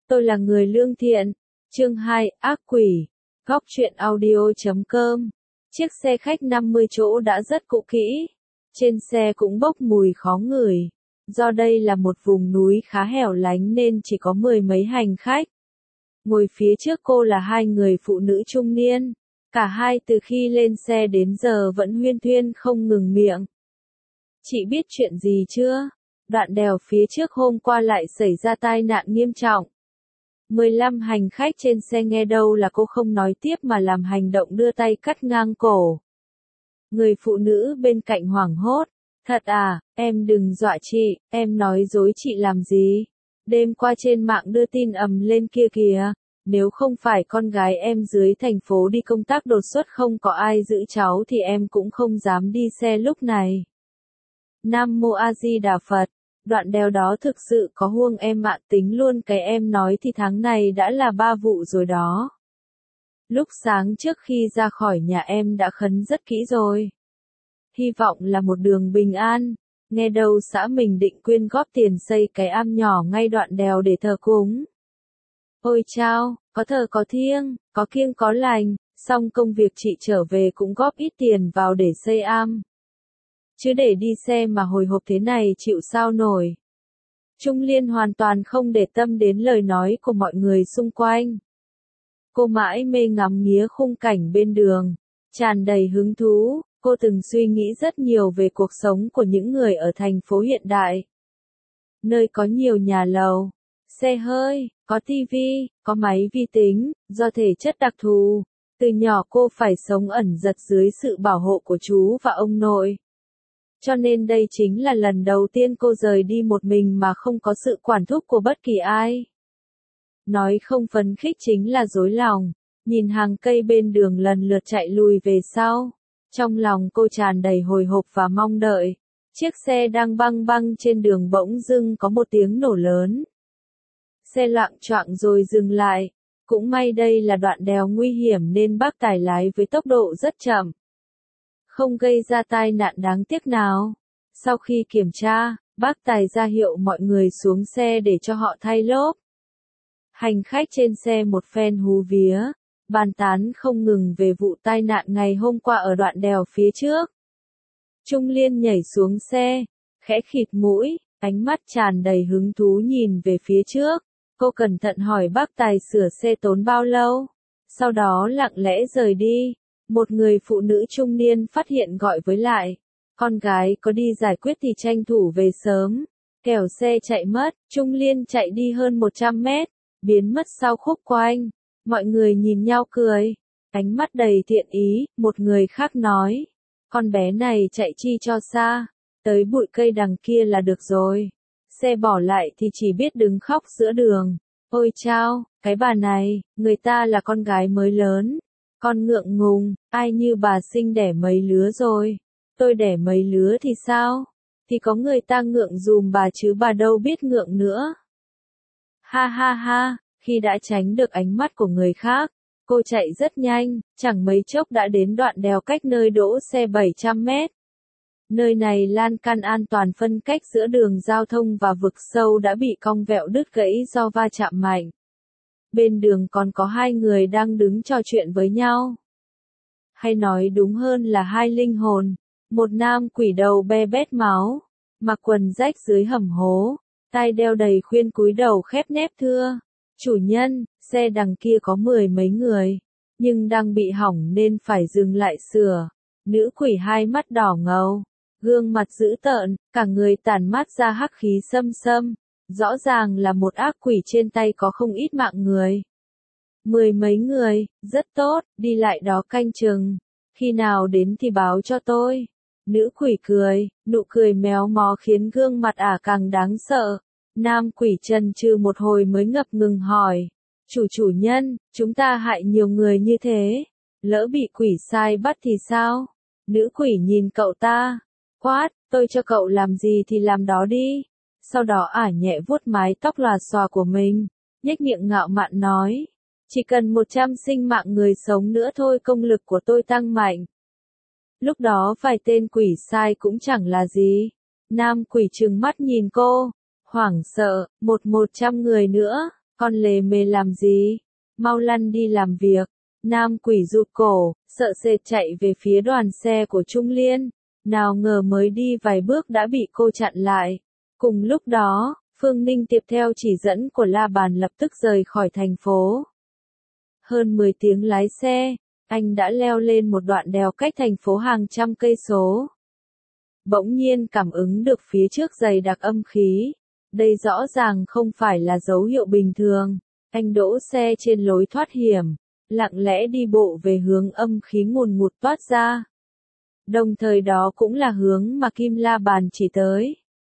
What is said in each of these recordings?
Tôi là người lương thiện. Chương 2, ác quỷ. Góc truyện audio.com. Chiếc xe khách 50 chỗ đã rất cũ kỹ. Trên xe cũng bốc mùi khó ngửi. Do đây là một vùng núi khá hẻo lánh nên chỉ có 10 mấy hành khách. Ngồi phía trước cô là hai người phụ nữ trung niên. Cả hai từ khi lên xe đến giờ vẫn huyên thuyên không ngừng miệng. Chị biết chuyện gì chưa? Đoạn đèo phía trước hôm qua lại xảy ra tai nạn nghiêm trọng. 15 hành khách trên xe nghe đâu là cô không nói tiếp mà làm hành động đưa tay cắt ngang cổ. Người phụ nữ bên cạnh hoảng hốt. Thật à, em đừng dọa chị, em nói dối chị làm gì? Đêm qua trên mạng đưa tin ầm lên kia kìa. Nếu không phải con gái em dưới thành phố đi công tác đột xuất không có ai giữ cháu thì em cũng không dám đi xe lúc này. Nam Mô A Di Đà Phật. Đoạn đèo đó thực sự có huông em ạ, tính luôn cái em nói thì tháng này đã là 3 vụ rồi đó. Lúc sáng trước khi ra khỏi nhà em đã khấn rất kỹ rồi. Hy vọng là một đường bình an. Nghe đâu xã mình định quyên góp tiền xây cái am nhỏ ngay đoạn đèo để thờ cúng. Ôi chao, có thờ có thiêng, có kiêng có lành, xong công việc chị trở về cũng góp ít tiền vào để xây am. Chứ để đi xe mà hồi hộp thế này chịu sao nổi. Trung Liên hoàn toàn không để tâm đến lời nói của mọi người xung quanh. Cô mãi mê ngắm nghía khung cảnh bên đường, tràn đầy hứng thú, cô từng suy nghĩ rất nhiều về cuộc sống của những người ở thành phố hiện đại. Nơi có nhiều nhà lầu, xe hơi, có tivi, có máy vi tính, do thể chất đặc thù, từ nhỏ cô phải sống ẩn dật dưới sự bảo hộ của chú và ông nội. Cho nên đây chính là lần đầu tiên cô rời đi một mình mà không có sự quản thúc của bất kỳ ai. Nói không phấn khích chính là dối lòng, nhìn hàng cây bên đường lần lượt chạy lùi về sau. Trong lòng cô tràn đầy hồi hộp và mong đợi. Chiếc xe đang băng băng trên đường bỗng dưng có một tiếng nổ lớn. Xe loạng choạng rồi dừng lại. Cũng may đây là đoạn đèo nguy hiểm nên bác tài lái với tốc độ rất chậm. Không gây ra tai nạn đáng tiếc nào. Sau khi kiểm tra, bác tài ra hiệu mọi người xuống xe để cho họ thay lốp. Hành khách trên xe một phen hú vía, bàn tán không ngừng về vụ tai nạn ngày hôm qua ở đoạn đèo phía trước. Trung Liên nhảy xuống xe, khẽ khịt mũi, ánh mắt tràn đầy hứng thú nhìn về phía trước. Cô cẩn thận hỏi bác tài sửa xe tốn bao lâu, sau đó lặng lẽ rời đi. Một người phụ nữ trung niên phát hiện gọi với lại. Con gái có đi giải quyết thì tranh thủ về sớm. Kẻo xe chạy mất, Trung Liên chạy đi hơn 100 mét, biến mất sau khúc quanh. Mọi người nhìn nhau cười, ánh mắt đầy thiện ý, một người khác nói. Con bé này chạy chi cho xa, tới bụi cây đằng kia là được rồi. Xe bỏ lại thì chỉ biết đứng khóc giữa đường. Ôi chao, cái bà này, người ta là con gái mới lớn. Con ngượng ngùng, ai như bà sinh đẻ mấy lứa rồi. Tôi đẻ mấy lứa thì sao? Thì có người ta ngượng dùm bà chứ bà đâu biết ngượng nữa. Ha ha ha, khi đã tránh được ánh mắt của người khác, cô chạy rất nhanh, chẳng mấy chốc đã đến đoạn đèo cách nơi đỗ xe 700 mét. Nơi này lan can an toàn phân cách giữa đường giao thông và vực sâu đã bị cong vẹo đứt gãy do va chạm mạnh. Bên đường còn có hai người đang đứng trò chuyện với nhau. Hay nói đúng hơn là hai linh hồn. Một nam quỷ đầu be bét máu, mặc quần rách dưới hầm hố, tai đeo đầy khuyên cúi đầu khép nép thưa. Chủ nhân, xe đằng kia có 10 mấy người, nhưng đang bị hỏng nên phải dừng lại sửa. Nữ quỷ hai mắt đỏ ngầu, gương mặt dữ tợn, cả người tản mát ra hắc khí xâm xâm. Rõ ràng là một ác quỷ trên tay có không ít mạng người. 10 mấy người, rất tốt, đi lại đó canh chừng. Khi nào đến thì báo cho tôi. Nữ quỷ cười, nụ cười méo mó khiến gương mặt ả càng đáng sợ. Nam quỷ chần chừ một hồi mới ngập ngừng hỏi. Chủ nhân, chúng ta hại nhiều người như thế. Lỡ bị quỷ sai bắt thì sao? Nữ quỷ nhìn cậu ta. Quát, tôi cho cậu làm gì thì làm đó đi. Sau đó ả nhẹ vuốt mái tóc lòa xòa của mình, nhếch miệng ngạo mạn nói. Chỉ cần 100 sinh mạng người sống nữa thôi công lực của tôi tăng mạnh. Lúc đó vài tên quỷ sai cũng chẳng là gì. Nam quỷ trừng mắt nhìn cô, hoảng sợ, 100 người nữa, Con lề mề làm gì? Mau lăn đi làm việc. Nam quỷ rụt cổ, sợ sệt chạy về phía đoàn xe của Trung Liên. Nào ngờ mới đi vài bước đã bị cô chặn lại. Cùng lúc đó, Phương Ninh tiếp theo chỉ dẫn của La Bàn lập tức rời khỏi thành phố. Hơn 10 tiếng lái xe, anh đã leo lên một đoạn đèo cách thành phố hàng trăm cây số. Bỗng nhiên cảm ứng được phía trước dày đặc âm khí. Đây rõ ràng không phải là dấu hiệu bình thường. Anh đỗ xe trên lối thoát hiểm, lặng lẽ đi bộ về hướng âm khí ngùn ngụt toát ra. Đồng thời đó cũng là hướng mà Kim La Bàn chỉ tới.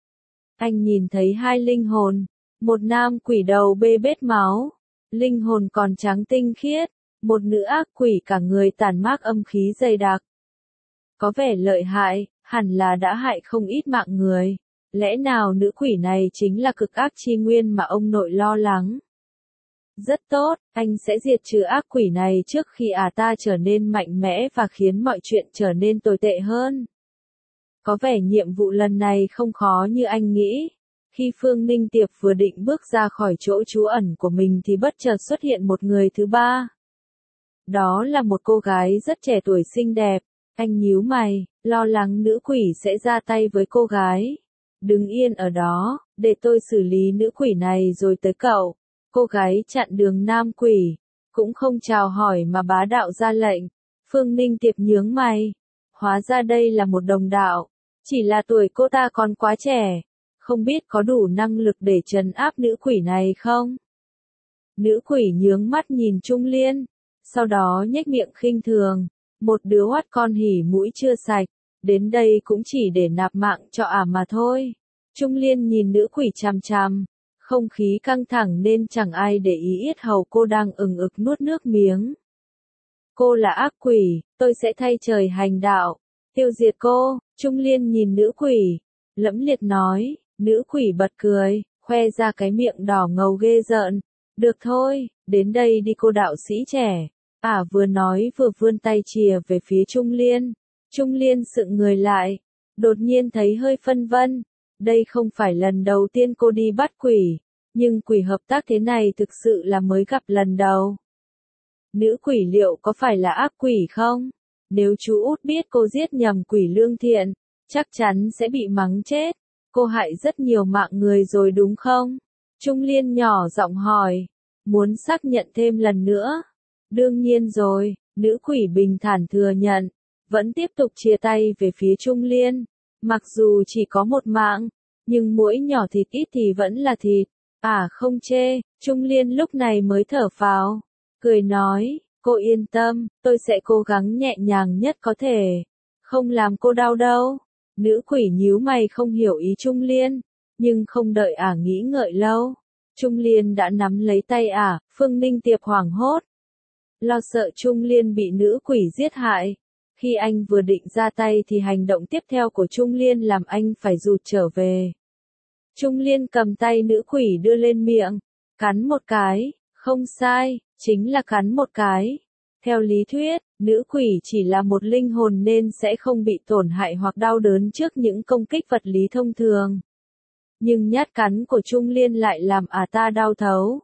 Anh nhìn thấy hai linh hồn, một nam quỷ đầu bê bết máu, linh hồn còn trắng tinh khiết, một nữ ác quỷ cả người tàn mác âm khí dày đặc. Có vẻ lợi hại, hẳn là đã hại không ít mạng người. Lẽ nào nữ quỷ này chính là cực ác chi nguyên mà ông nội lo lắng? Rất tốt, anh sẽ diệt trừ ác quỷ này trước khi ta trở nên mạnh mẽ và khiến mọi chuyện trở nên tồi tệ hơn. Có vẻ nhiệm vụ lần này không khó như anh nghĩ. Khi Phương Ninh Tiệp vừa định bước ra khỏi chỗ trú ẩn của mình thì bất chợt xuất hiện một người thứ ba. Đó là một cô gái rất trẻ tuổi xinh đẹp. Anh nhíu mày, lo lắng nữ quỷ sẽ ra tay với cô gái. Đứng yên ở đó, để tôi xử lý nữ quỷ này rồi tới cậu. Cô gái chặn đường nam quỷ, cũng không chào hỏi mà bá đạo ra lệnh. Phương Ninh Tiệp nhướng mày. Hóa ra đây là một đồng đạo. Chỉ là tuổi cô ta còn quá trẻ. Không biết có đủ năng lực để trấn áp nữ quỷ này không? Nữ quỷ nhướng mắt nhìn Trung Liên. Sau đó nhếch miệng khinh thường. Một đứa oát con hỉ mũi chưa sạch. Đến đây cũng chỉ để nạp mạng cho mà thôi. Trung Liên nhìn nữ quỷ chằm chằm. Không khí căng thẳng nên chẳng ai để ý yết hầu cô đang ừng ực nuốt nước miếng. Cô là ác quỷ, tôi sẽ thay trời hành đạo. Tiêu diệt cô. Trung Liên nhìn nữ quỷ. Lẫm liệt nói. Nữ quỷ bật cười, khoe ra cái miệng đỏ ngầu ghê rợn. Được thôi, đến đây đi cô đạo sĩ trẻ. Vừa nói vừa vươn tay chìa về phía Trung Liên. Trung Liên sững người lại. Đột nhiên thấy hơi phân vân. Đây không phải lần đầu tiên cô đi bắt quỷ. Nhưng quỷ hợp tác thế này thực sự là mới gặp lần đầu. Nữ quỷ liệu có phải là ác quỷ không? Nếu chú út biết cô giết nhầm quỷ lương thiện, chắc chắn sẽ bị mắng chết. Cô hại rất nhiều mạng người rồi đúng không? Trung Liên nhỏ giọng hỏi. Muốn xác nhận thêm lần nữa? Đương nhiên rồi, nữ quỷ bình thản thừa nhận. Vẫn tiếp tục chia tay về phía Trung Liên. Mặc dù chỉ có một mạng, nhưng mỗi nhỏ thịt ít thì vẫn là thịt. Không chê, Trung Liên lúc này mới thở phào. Cười nói, cô yên tâm, tôi sẽ cố gắng nhẹ nhàng nhất có thể. Không làm cô đau đâu. Nữ quỷ nhíu mày không hiểu ý Trung Liên, nhưng không đợi nghĩ ngợi lâu. Trung Liên đã nắm lấy tay Phương Ninh Tiệp hoảng hốt. Lo sợ Trung Liên bị nữ quỷ giết hại. Khi anh vừa định ra tay thì hành động tiếp theo của Trung Liên làm anh phải rụt trở về. Trung Liên cầm tay nữ quỷ đưa lên miệng, cắn một cái, không sai, chính là cắn một cái. Theo lý thuyết, nữ quỷ chỉ là một linh hồn nên sẽ không bị tổn hại hoặc đau đớn trước những công kích vật lý thông thường. Nhưng nhát cắn của Trung Liên lại làm ta đau thấu.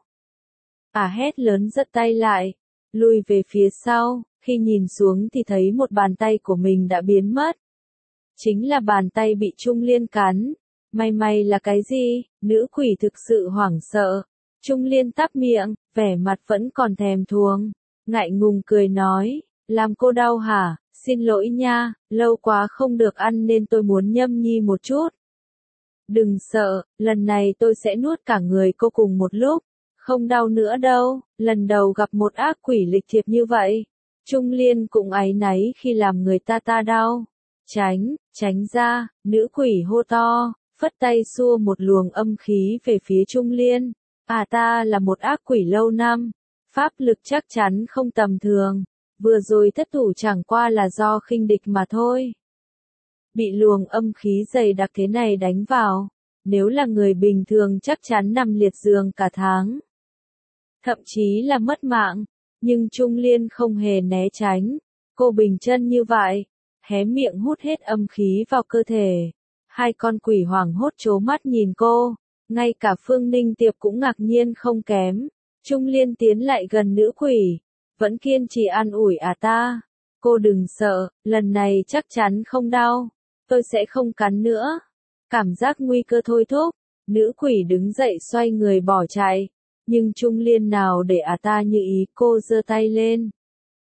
Hét lớn giật tay lại, lùi về phía sau, khi nhìn xuống thì thấy một bàn tay của mình đã biến mất. Chính là bàn tay bị Trung Liên cắn. May là cái gì? Nữ quỷ thực sự hoảng sợ. Trung Liên tắp miệng, vẻ mặt vẫn còn thèm thuồng. Ngại ngùng cười nói, làm cô đau hả? Xin lỗi nha, lâu quá không được ăn nên tôi muốn nhâm nhi một chút. Đừng sợ, lần này tôi sẽ nuốt cả người cô cùng một lúc. Không đau nữa đâu, lần đầu gặp một ác quỷ lịch thiệp như vậy. Trung Liên cũng áy náy khi làm người ta đau. Tránh ra, nữ quỷ hô to, phất tay xua một luồng âm khí về phía Trung Liên. Ta là một ác quỷ lâu năm. Pháp lực chắc chắn không tầm thường. Vừa rồi thất thủ chẳng qua là do khinh địch mà thôi. Bị luồng âm khí dày đặc thế này đánh vào. Nếu là người bình thường chắc chắn nằm liệt giường cả tháng. Thậm chí là mất mạng. Nhưng Trung Liên không hề né tránh. Cô bình chân như vậy. Hé miệng hút hết âm khí vào cơ thể. Hai con quỷ hoảng hốt trố mắt nhìn cô. Ngay cả Phương Ninh Tiệp cũng ngạc nhiên không kém. Trung Liên tiến lại gần nữ quỷ, vẫn kiên trì an ủi ta. Cô đừng sợ, lần này chắc chắn không đau, tôi sẽ không cắn nữa. Cảm giác nguy cơ thôi thúc, nữ quỷ đứng dậy xoay người bỏ chạy, nhưng Trung Liên nào để ta như ý, cô giơ tay lên.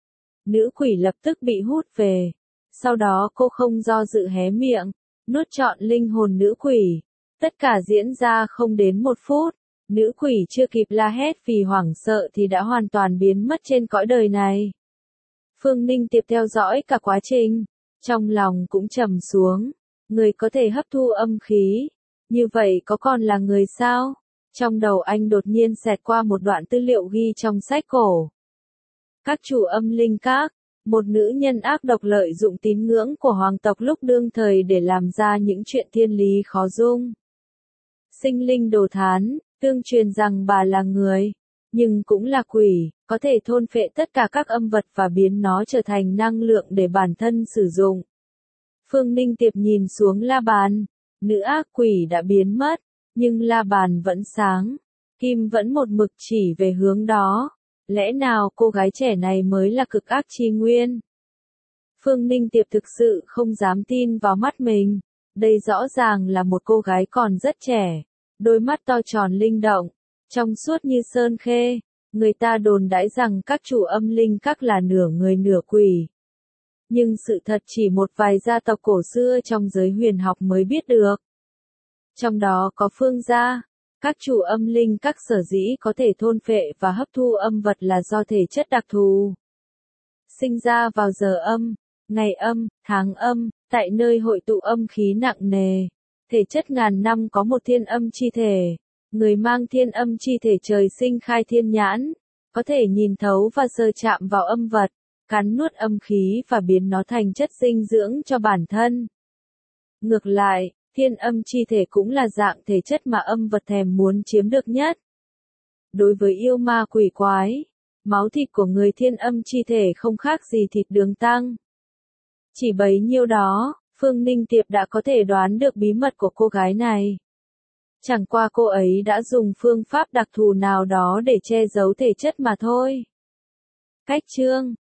Nữ quỷ lập tức bị hút về, sau đó cô không do dự hé miệng, nuốt trọn linh hồn nữ quỷ. Tất cả diễn ra không đến 1 phút, nữ quỷ chưa kịp la hét vì hoảng sợ thì đã hoàn toàn biến mất trên cõi đời này. Phương Ninh Tiệp theo dõi cả quá trình, trong lòng cũng trầm xuống, người có thể hấp thu âm khí, như vậy có còn là người sao? Trong đầu anh đột nhiên xẹt qua một đoạn tư liệu ghi trong sách cổ. Các chủ âm linh các, một nữ nhân ác độc lợi dụng tín ngưỡng của hoàng tộc lúc đương thời để làm ra những chuyện thiên lý khó dung. Sinh linh đồ thán, tương truyền rằng bà là người, nhưng cũng là quỷ, có thể thôn phệ tất cả các âm vật và biến nó trở thành năng lượng để bản thân sử dụng. Phương Ninh Tiệp nhìn xuống la bàn, nữ ác quỷ đã biến mất, nhưng la bàn vẫn sáng, kim vẫn một mực chỉ về hướng đó. Lẽ nào cô gái trẻ này mới là cực ác chi nguyên? Phương Ninh Tiệp thực sự không dám tin vào mắt mình. Đây rõ ràng là một cô gái còn rất trẻ, đôi mắt to tròn linh động, trong suốt như sơn khê. Người ta đồn đãi rằng các chủ âm linh các là nửa người nửa quỷ. Nhưng sự thật chỉ một vài gia tộc cổ xưa trong giới huyền học mới biết được. Trong đó có Phương gia. Các chủ âm linh các sở dĩ có thể thôn phệ và hấp thu âm vật là do thể chất đặc thù. Sinh ra vào giờ âm, ngày âm, tháng âm, tại nơi hội tụ âm khí nặng nề. Thể chất ngàn năm có một thiên âm chi thể. Người mang thiên âm chi thể trời sinh khai thiên nhãn, có thể nhìn thấu và sờ chạm vào âm vật, cắn nuốt âm khí và biến nó thành chất dinh dưỡng cho bản thân. Ngược lại, thiên âm chi thể cũng là dạng thể chất mà âm vật thèm muốn chiếm được nhất. Đối với yêu ma quỷ quái, máu thịt của người thiên âm chi thể không khác gì thịt đường tăng. Chỉ bấy nhiêu đó, Phương Ninh Tiệp đã có thể đoán được bí mật của cô gái này. Chẳng qua cô ấy đã dùng phương pháp đặc thù nào đó để che giấu thể chất mà thôi. Cách chương